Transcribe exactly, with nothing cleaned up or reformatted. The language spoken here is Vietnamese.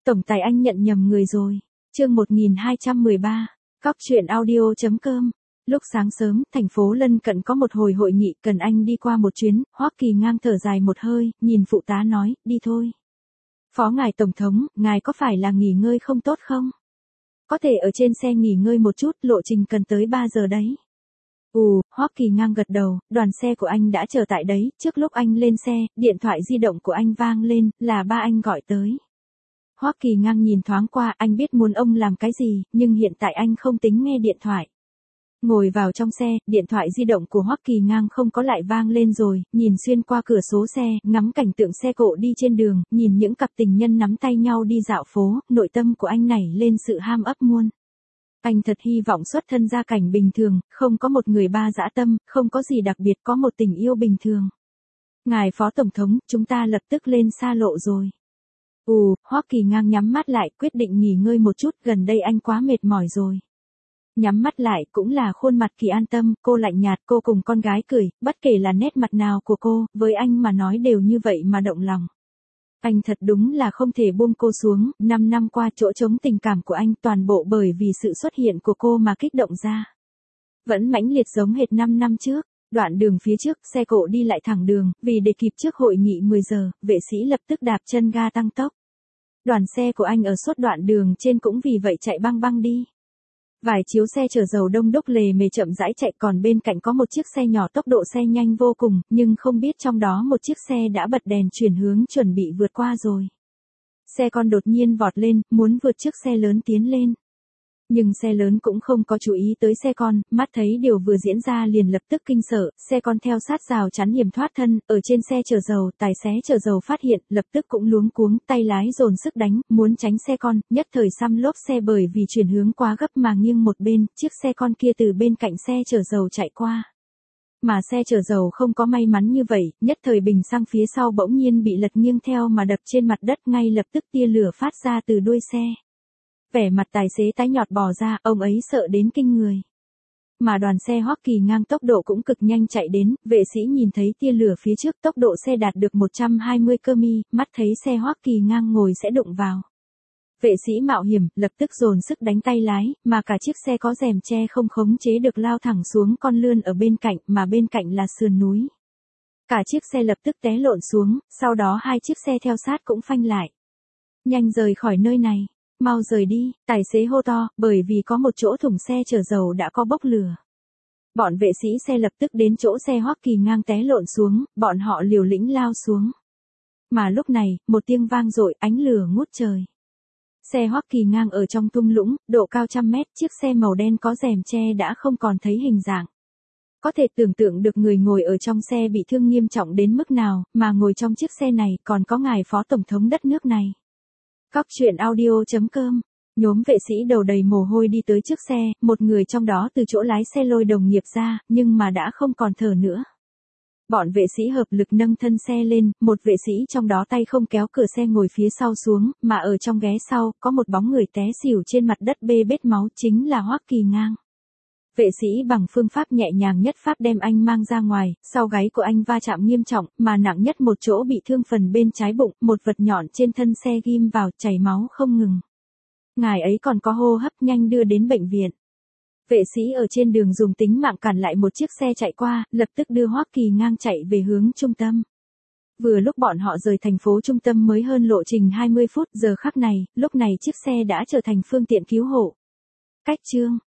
Tổng tài anh nhận nhầm người rồi. Chương một nghìn hai trăm mười ba. Cóc truyện audio chấm com. Lúc sáng sớm, thành phố lân cận có một hồi hội nghị cần anh đi qua một chuyến, Hoắc Kỳ ngang thở dài một hơi, nhìn phụ tá nói, đi thôi. Phó ngài tổng thống, ngài có phải là nghỉ ngơi không tốt không? Có thể ở trên xe nghỉ ngơi một chút, lộ trình cần tới ba giờ đấy. Ù, Hoắc Kỳ ngang gật đầu, đoàn xe của anh đã chờ tại đấy, trước lúc anh lên xe, điện thoại di động của anh vang lên, là ba anh gọi tới. Hoắc Kỳ ngang nhìn thoáng qua, anh biết muốn ông làm cái gì, nhưng hiện tại anh không tính nghe điện thoại. Ngồi vào trong xe, điện thoại di động của Hoắc Kỳ ngang không có lại vang lên rồi, nhìn xuyên qua cửa sổ xe, ngắm cảnh tượng xe cộ đi trên đường, nhìn những cặp tình nhân nắm tay nhau đi dạo phố, nội tâm của anh nảy lên sự ham ấp muôn. Anh thật hy vọng xuất thân gia cảnh bình thường, không có một người ba dã tâm, không có gì đặc biệt, có một tình yêu bình thường. Ngài Phó Tổng thống, chúng ta lập tức lên xa lộ rồi. Ù, Hoắc Kỳ ngang nhắm mắt lại, quyết định nghỉ ngơi một chút, gần đây anh quá mệt mỏi rồi. Nhắm mắt lại cũng là khuôn mặt Kỳ an tâm, cô lạnh nhạt, cô cùng con gái cười, bất kể là nét mặt nào của cô, với anh mà nói đều như vậy mà động lòng. Anh thật đúng là không thể buông cô xuống, năm năm qua chỗ trống tình cảm của anh toàn bộ bởi vì sự xuất hiện của cô mà kích động ra. Vẫn mãnh liệt giống hệt năm năm trước, đoạn đường phía trước, xe cộ đi lại thẳng đường, vì để kịp trước hội nghị mười giờ, vệ sĩ lập tức đạp chân ga tăng tốc. Đoàn xe của anh ở suốt đoạn đường trên cũng vì vậy chạy băng băng đi. Vài chiếu xe chở dầu đông đúc lề mề chậm rãi chạy, còn bên cạnh có một chiếc xe nhỏ tốc độ xe nhanh vô cùng, nhưng không biết trong đó một chiếc xe đã bật đèn chuyển hướng chuẩn bị vượt qua rồi. Xe con đột nhiên vọt lên, muốn vượt chiếc xe lớn tiến lên. Nhưng xe lớn cũng không có chú ý tới xe con, mắt thấy điều vừa diễn ra liền lập tức kinh sợ, xe con theo sát rào chắn hiểm thoát thân, ở trên xe chở dầu, tài xế chở dầu phát hiện, lập tức cũng luống cuống, tay lái dồn sức đánh, muốn tránh xe con, nhất thời xăm lốp xe bởi vì chuyển hướng quá gấp mà nghiêng một bên, chiếc xe con kia từ bên cạnh xe chở dầu chạy qua. Mà xe chở dầu không có may mắn như vậy, nhất thời bình xăng phía sau bỗng nhiên bị lật nghiêng theo mà đập trên mặt đất, ngay lập tức tia lửa phát ra từ đuôi xe. Vẻ mặt tài xế tái nhợt bò ra, ông ấy sợ đến kinh người. Mà đoàn xe Hoắc Kỳ ngang tốc độ cũng cực nhanh chạy đến, vệ sĩ nhìn thấy tia lửa phía trước, tốc độ xe đạt được một trăm hai mươi ki lô mét, mắt thấy xe Hoắc Kỳ ngang ngồi sẽ đụng vào. Vệ sĩ mạo hiểm, lập tức dồn sức đánh tay lái, mà cả chiếc xe có rèm che không khống chế được lao thẳng xuống con lươn ở bên cạnh, mà bên cạnh là sườn núi. Cả chiếc xe lập tức té lộn xuống, sau đó hai chiếc xe theo sát cũng phanh lại. Nhanh rời khỏi nơi này. Mau rời đi, tài xế hô to, bởi vì có một chỗ thùng xe chở dầu đã có bốc lửa. Bọn vệ sĩ xe lập tức đến chỗ xe Hoắc Kỳ ngang té lộn xuống, bọn họ liều lĩnh lao xuống. Mà lúc này, một tiếng vang dội, ánh lửa ngút trời. Xe Hoắc Kỳ ngang ở trong thung lũng, độ cao trăm mét, chiếc xe màu đen có rèm che đã không còn thấy hình dạng. Có thể tưởng tượng được người ngồi ở trong xe bị thương nghiêm trọng đến mức nào, mà ngồi trong chiếc xe này còn có ngài Phó Tổng thống đất nước này. Cóc truyện audio chấm com. Nhóm vệ sĩ đầu đầy mồ hôi đi tới trước xe, một người trong đó từ chỗ lái xe lôi đồng nghiệp ra, nhưng mà đã không còn thở nữa. Bọn vệ sĩ hợp lực nâng thân xe lên, một vệ sĩ trong đó tay không kéo cửa xe ngồi phía sau xuống, mà ở trong ghế sau, có một bóng người té xỉu trên mặt đất bê bết máu, chính là Hoắc Kỳ ngang. Vệ sĩ bằng phương pháp nhẹ nhàng nhất pháp đem anh mang ra ngoài, sau gáy của anh va chạm nghiêm trọng, mà nặng nhất một chỗ bị thương phần bên trái bụng, một vật nhọn trên thân xe ghim vào, chảy máu không ngừng. Ngài ấy còn có hô hấp, nhanh đưa đến bệnh viện. Vệ sĩ ở trên đường dùng tính mạng cản lại một chiếc xe chạy qua, lập tức đưa Hoắc Kỳ ngang chạy về hướng trung tâm. Vừa lúc bọn họ rời thành phố trung tâm mới hơn lộ trình hai mươi phút, giờ khắc này, lúc này chiếc xe đã trở thành phương tiện cứu hộ. Cách chương